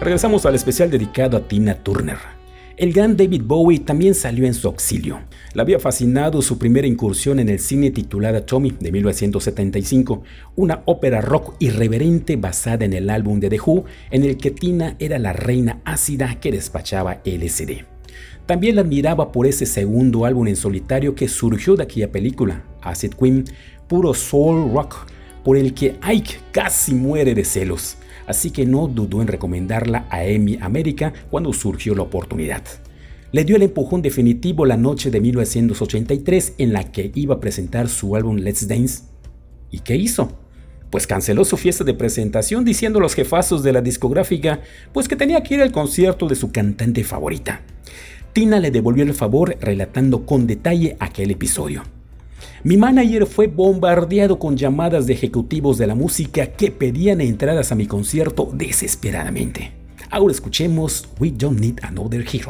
Regresamos al especial dedicado a Tina Turner. El gran David Bowie también salió en su auxilio. Le había fascinado su primera incursión en el cine titulada Tommy de 1975, una ópera rock irreverente basada en el álbum de The Who, en el que Tina era la reina ácida que despachaba LSD. También la admiraba por ese segundo álbum en solitario que surgió de aquella película, Acid Queen, puro soul rock, por el que Ike casi muere de celos. Así que no dudó en recomendarla a EMI América cuando surgió la oportunidad. Le dio el empujón definitivo la noche de 1983 en la que iba a presentar su álbum Let's Dance. ¿Y qué hizo? Pues canceló su fiesta de presentación diciendo a los jefazos de la discográfica pues que tenía que ir al concierto de su cantante favorita. Tina le devolvió el favor relatando con detalle aquel episodio. Mi manager fue bombardeado con llamadas de ejecutivos de la música que pedían entradas a mi concierto desesperadamente. Ahora escuchemos We Don't Need Another Hero.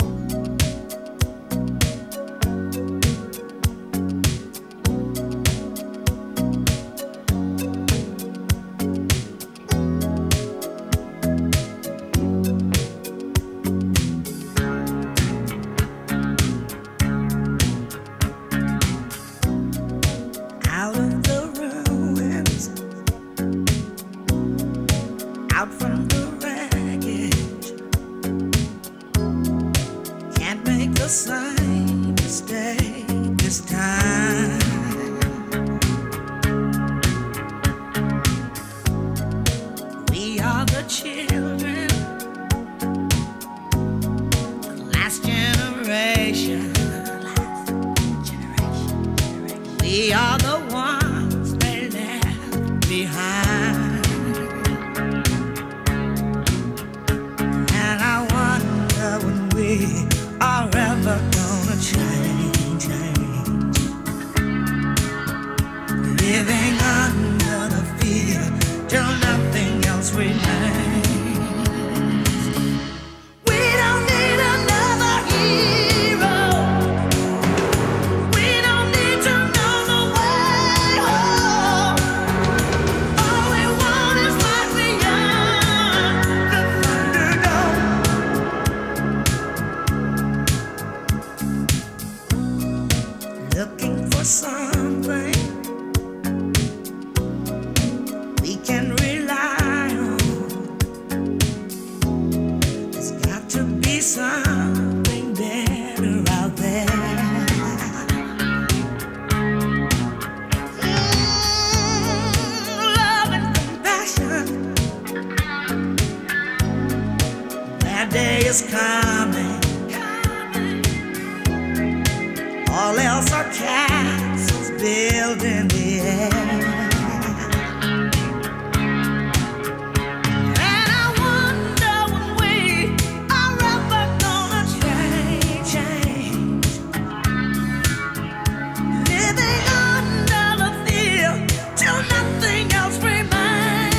We are the ones they left behind. And I wonder when we are ever gonna change. Living under the fear till nothing else remains. Something we can rely on. There's got to be something better out there. Love and compassion. That day is coming. All else are castles built in the air. And I wonder when we are ever gonna change. Living under the fear till nothing else remains.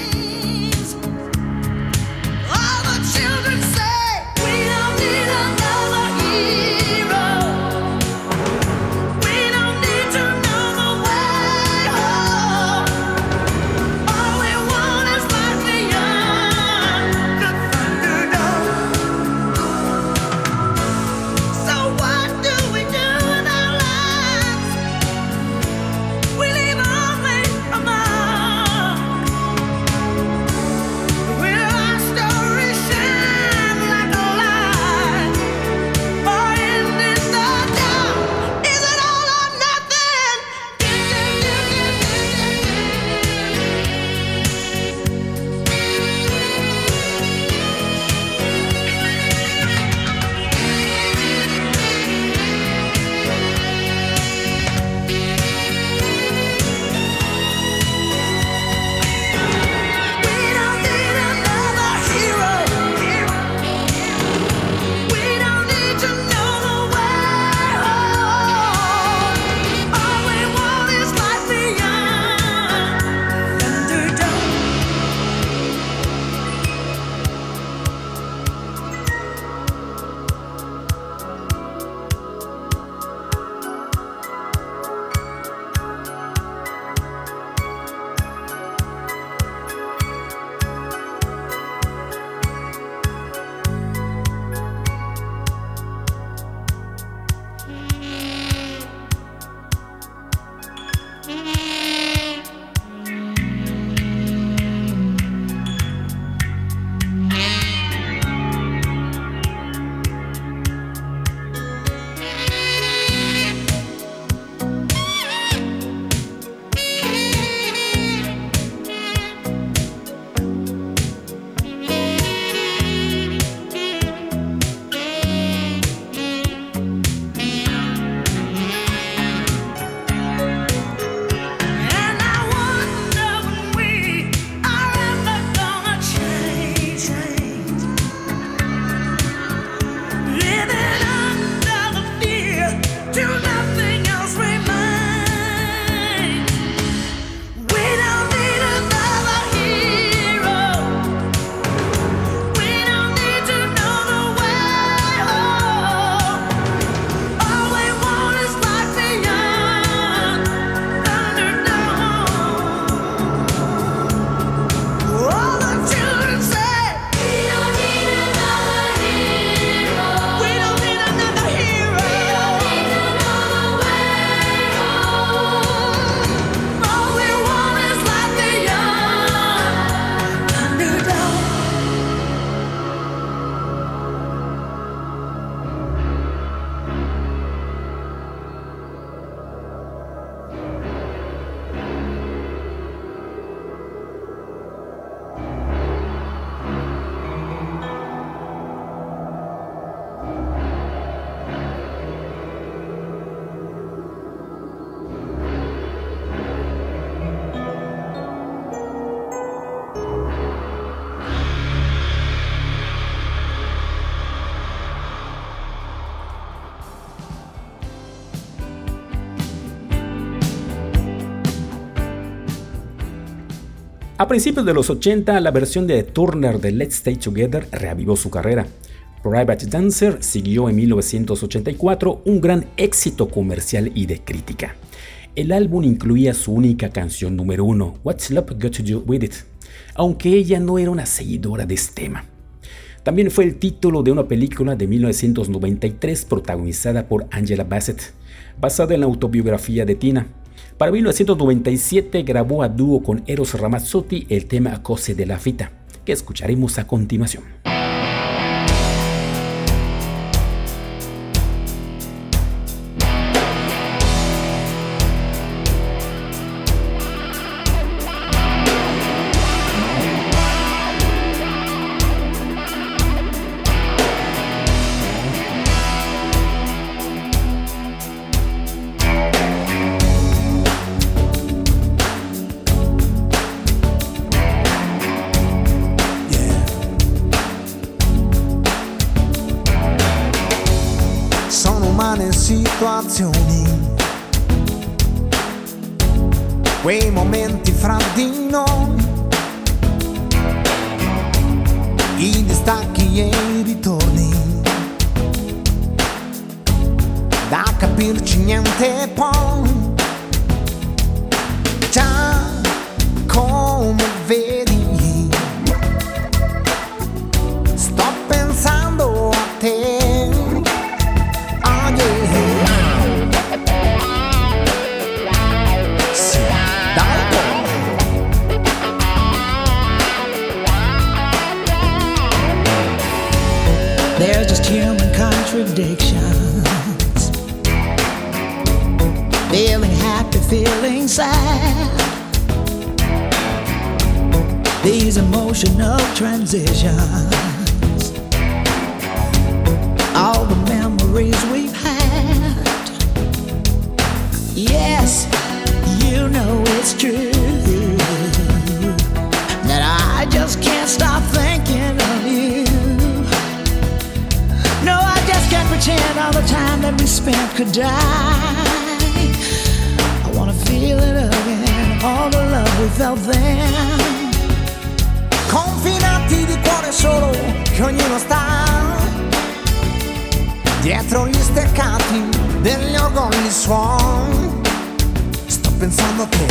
All the children say we don't need another hero. We don't need to know the way home. A principios de los 80, la versión de Turner de Let's Stay Together reavivó su carrera. Private Dancer siguió en 1984, un gran éxito comercial y de crítica. El álbum incluía su única canción número 1, What's Love Got to Do With It, aunque ella no era una seguidora de este tema. También fue el título de una película de 1993 protagonizada por Angela Bassett, basada en la autobiografía de Tina. Para 1997 grabó a dúo con Eros Ramazzotti el tema Cose della Vita, que escucharemos a continuación. Situazioni, quei momenti fra di noi, i distacchi e i ritorni, da capirci niente poi, già come vedi, sto pensando a te. They're just human contradictions. Feeling happy, feeling sad. These emotional transitions. All the memories we've had. Yes, you know it's true that I just can't stop thinking of you. No, I just can't pretend all the time that we spent could die. I wanna feel it again, all the love we felt then. Confinati di cuore solo, che ognuno sta dietro gli steccati degli orgogli suoni. Sto pensando a te.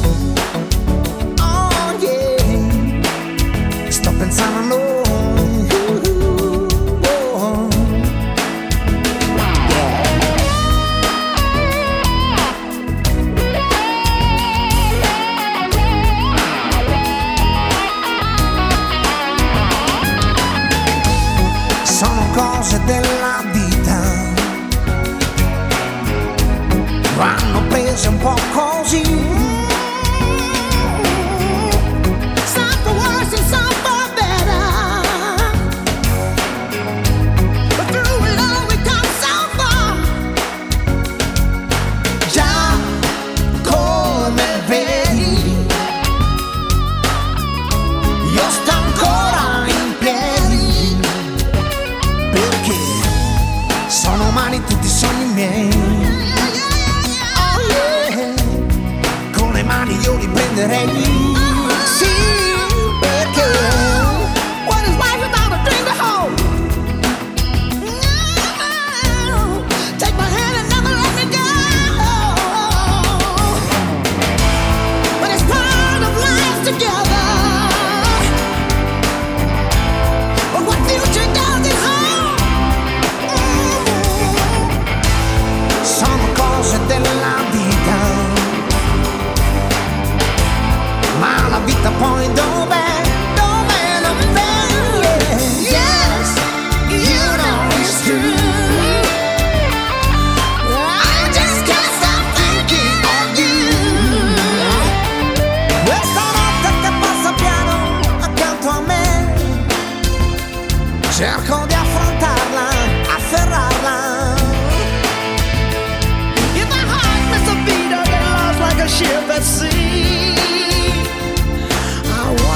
Oh yeah. Sto pensando a noi. Cose della vita vanno prese un po' così. Some for worse and some for better. But through it all we come so far. Già come vedi, io sto ancora in piedi, perché sono umani tutti i sogni miei. Oh yeah. Con le mani io li prenderei. Sì, perché What is life without a dream to hold? Take my hand and never let me go. But it's part of life together. But what future does it hold? sono cose della vita, ma la vita poi dov'è? Dov'è? Dov'è? Yes, you know it's true. I just can't stop thinking of you. Questa notte che passa piano accanto a me, cerco di affrontarla, afferrarla. If my heart missed a beat or get lost like a ship at sea, I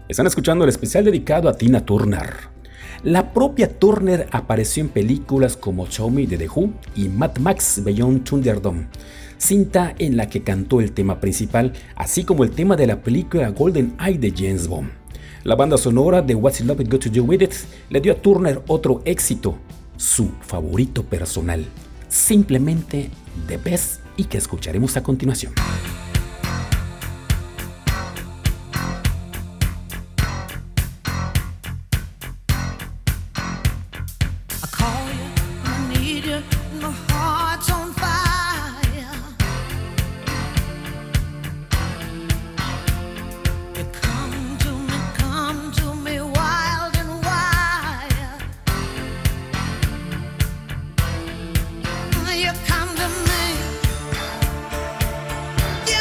Están escuchando el especial dedicado a Tina Turner. La propia Turner apareció en películas como Show Me de The Who y Mad Max Beyond Thunderdome, cinta en la que cantó el tema principal, así como el tema de la película Golden Eye de James Bond. La banda sonora de What's Love Got to Do With It le dio a Turner otro éxito, su favorito personal, simplemente The Best, y que escucharemos a continuación. You come to me.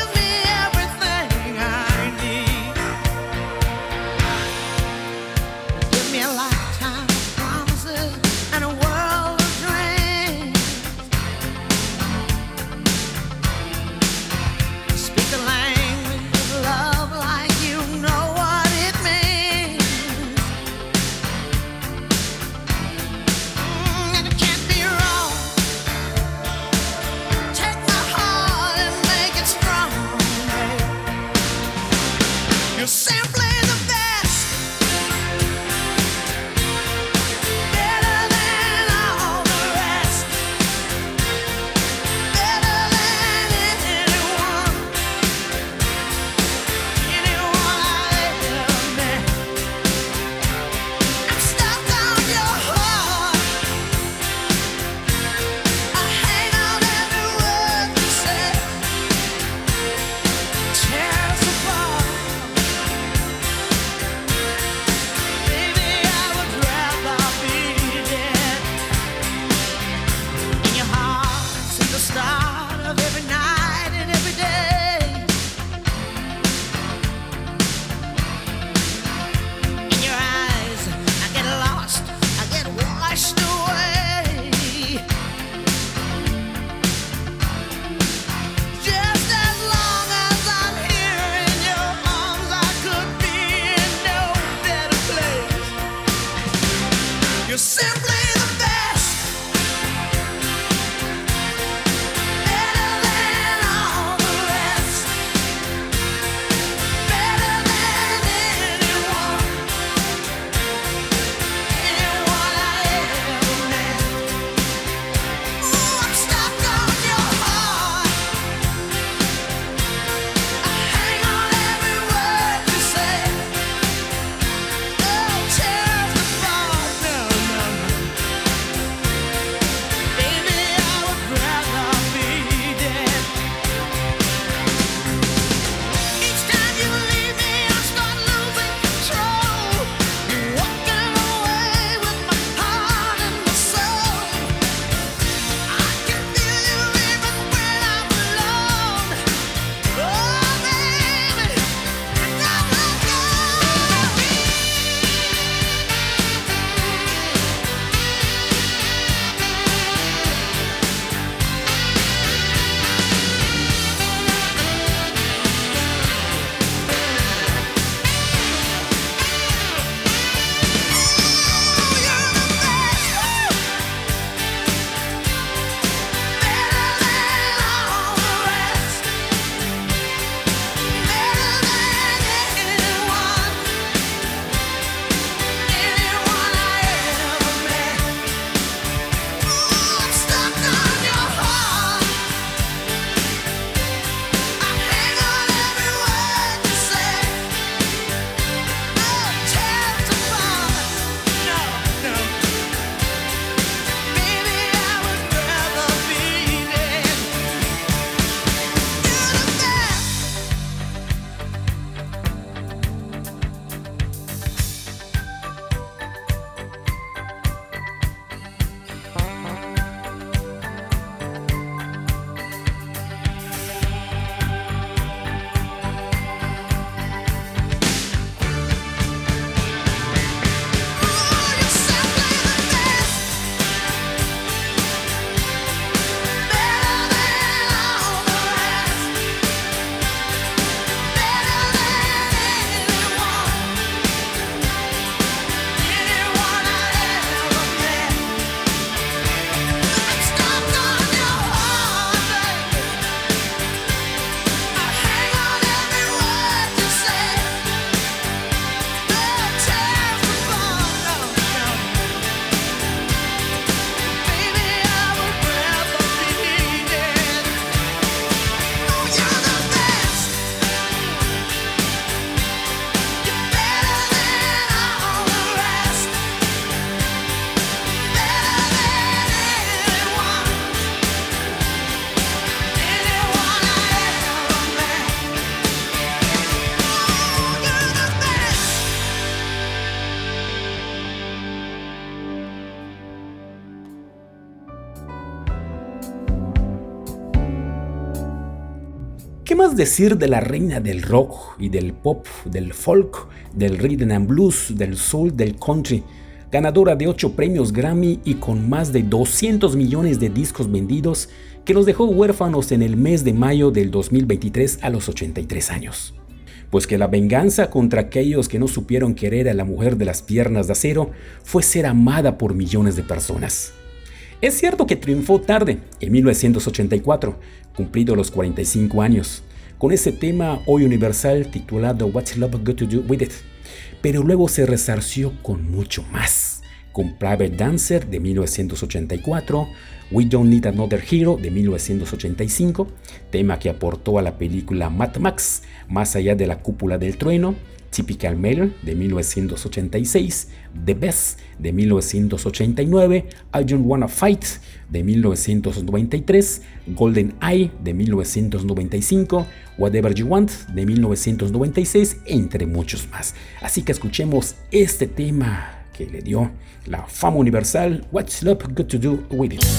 ¿Qué más decir de la reina del rock y del pop, del folk, del rhythm and blues, del soul, del country? Ganadora de 8 premios Grammy y con más de 200 millones de discos vendidos, que nos dejó huérfanos en el mes de mayo del 2023 a los 83 años. Pues que la venganza contra aquellos que no supieron querer a la mujer de las piernas de acero fue ser amada por millones de personas. Es cierto que triunfó tarde, en 1984, cumplido los 45 años, con ese tema hoy universal titulado What's Love Got to Do With It, pero luego se resarció con mucho más, con Private Dancer de 1984, We Don't Need Another Hero de 1985, tema que aportó a la película Mad Max, Más allá de la cúpula del trueno, Typical Male de 1986, The Best de 1989, I Don't Wanna Fight de 1993, Golden Eye de 1995, Whatever You Want de 1996, entre muchos más. Así que escuchemos este tema que le dio la fama universal, What's Love Got to Do With It.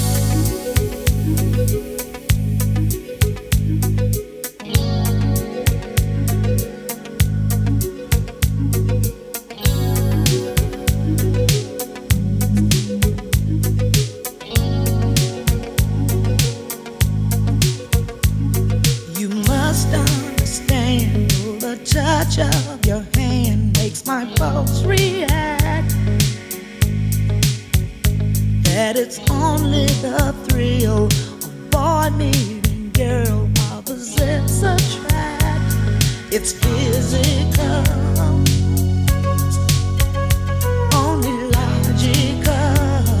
Of your hand makes my pulse react. That it's only the thrill of boy meeting girl opposites attract. It's physical, only logical.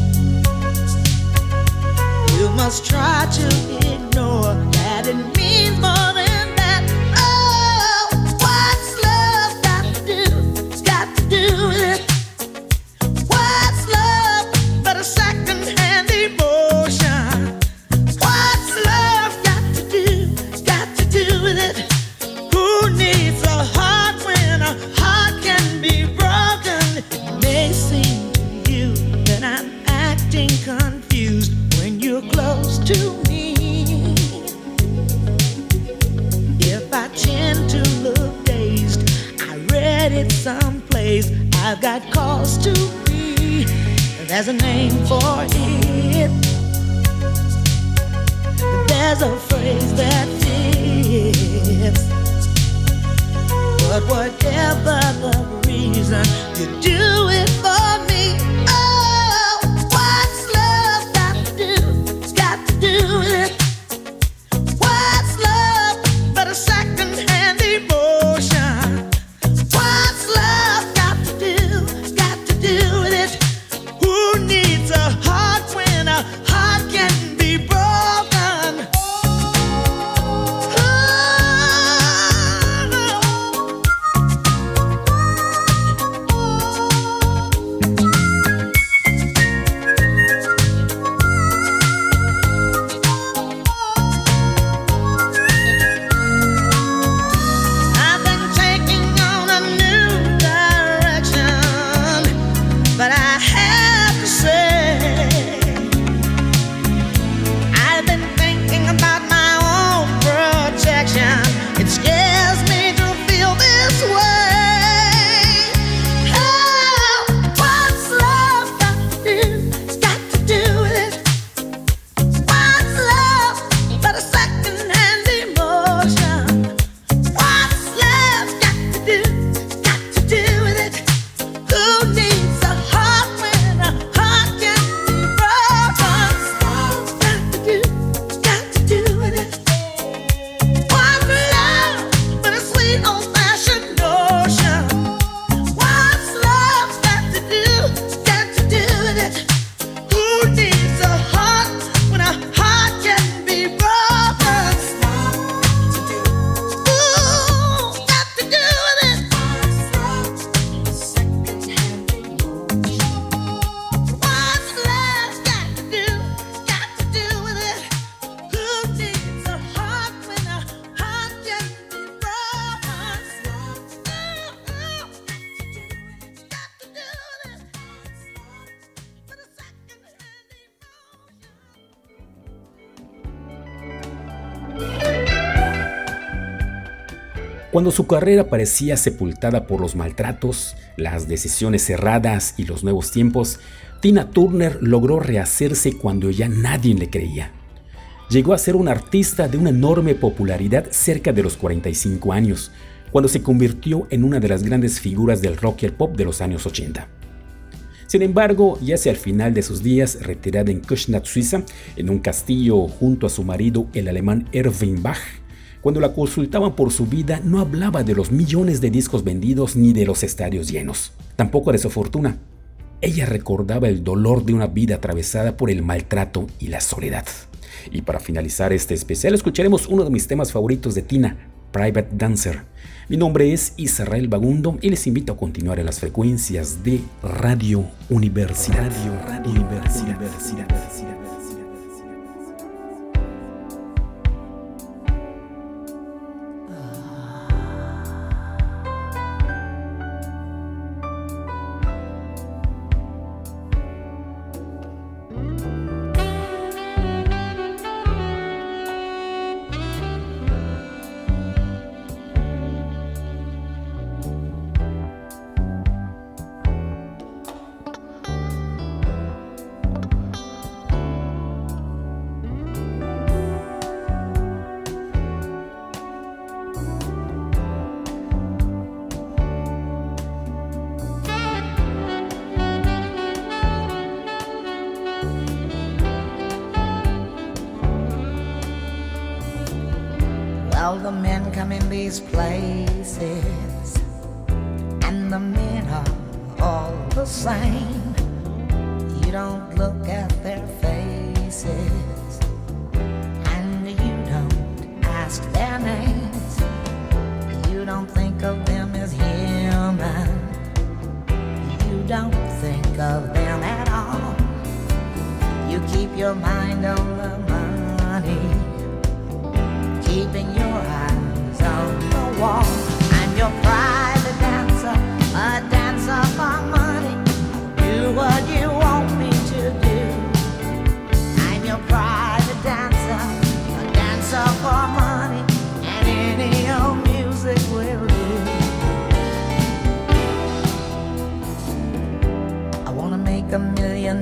You must try to ignore that it means more than confused when you're close to me. If I tend to look dazed, I read it someplace. I've got cause to be. There's a name for it. There's a phrase that fits. But whatever the reason, you do it for me. Cuando su carrera parecía sepultada por los maltratos, las decisiones erradas y los nuevos tiempos, Tina Turner logró rehacerse cuando ya nadie le creía. Llegó a ser una artista de una enorme popularidad cerca de los 45 años, cuando se convirtió en una de las grandes figuras del rock y el pop de los años 80. Sin embargo, ya hacia el final de sus días, retirada en Kuznets, Suiza, en un castillo junto a su marido, el alemán Erwin Bach, cuando la consultaban por su vida, no hablaba de los millones de discos vendidos ni de los estadios llenos, tampoco de su fortuna. Ella recordaba el dolor de una vida atravesada por el maltrato y la soledad. Y para finalizar este especial, escucharemos uno de mis temas favoritos de Tina, Private Dancer. Mi nombre es Israel Bagundo y les invito a continuar en las frecuencias de Radio Universidad. Radio Universidad. Well, the men come in these places, and the men are all the same. You don't look at their faces, and you don't ask their names. You don't think of them as human. You don't think of them at all. You keep your mind on the money, keeping your eyes on the wall. I'm your private dancer, a dancer for money. Do what you want me to do. I'm your private dancer, a dancer for money, and any old music will do. I wanna make $1 million.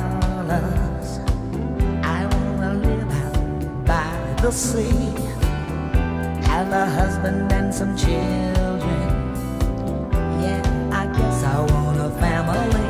I wanna live out by the sea, have a husband and some children. Yeah, I guess I want a family.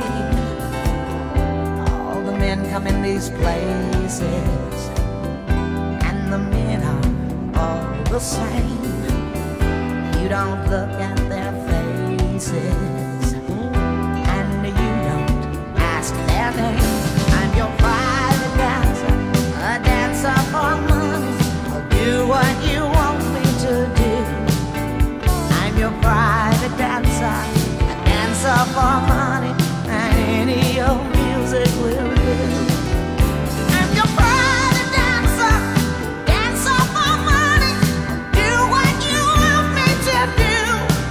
All the men come in these places, and the men are all the same. You don't look at their faces, and you don't ask their name. I'm your private dancer, a dancer for money. I'll do what you want me to do. I'm your private dancer, a dancer for money, and any old music will do. I'm your private dancer, dancer for money. Do what you want me to do.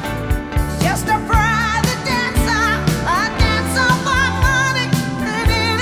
Just a private dancer, a dancer for money, and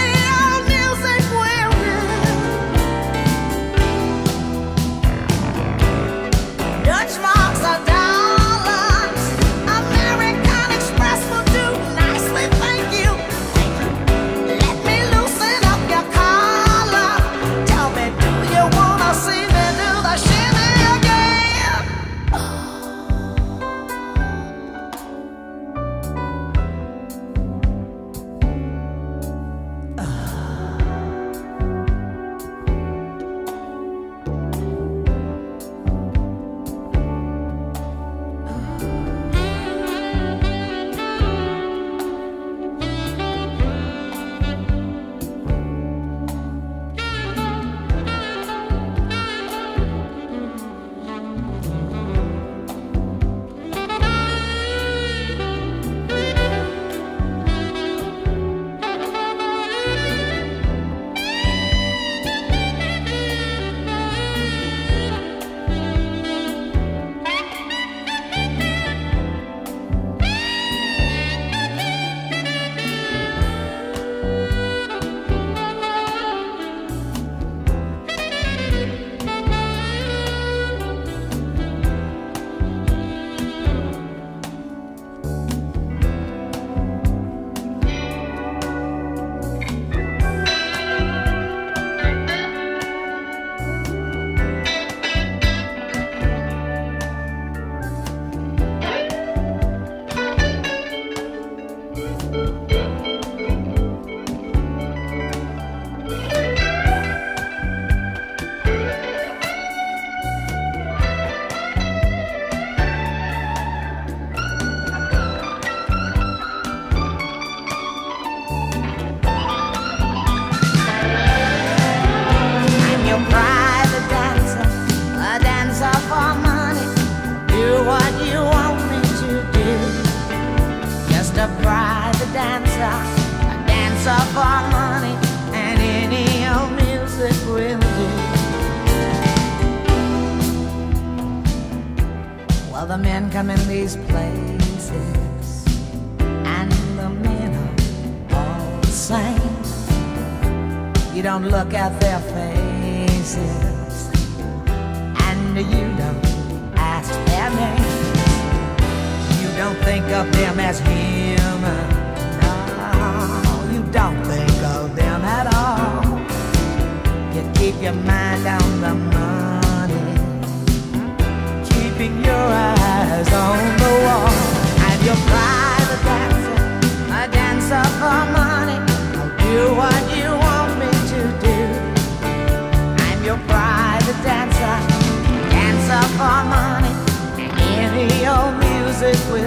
Other men come in these places, and the men are all the same. You don't look at their faces, and you don't ask their names. You don't think of them as human. No, you don't think of them at all. You keep your mind on the money, keeping your eyes on the wall. And your private dancer, a dancer for money. I'll do what you want me to do. I'm your private dancer, dancer for money. And any old music will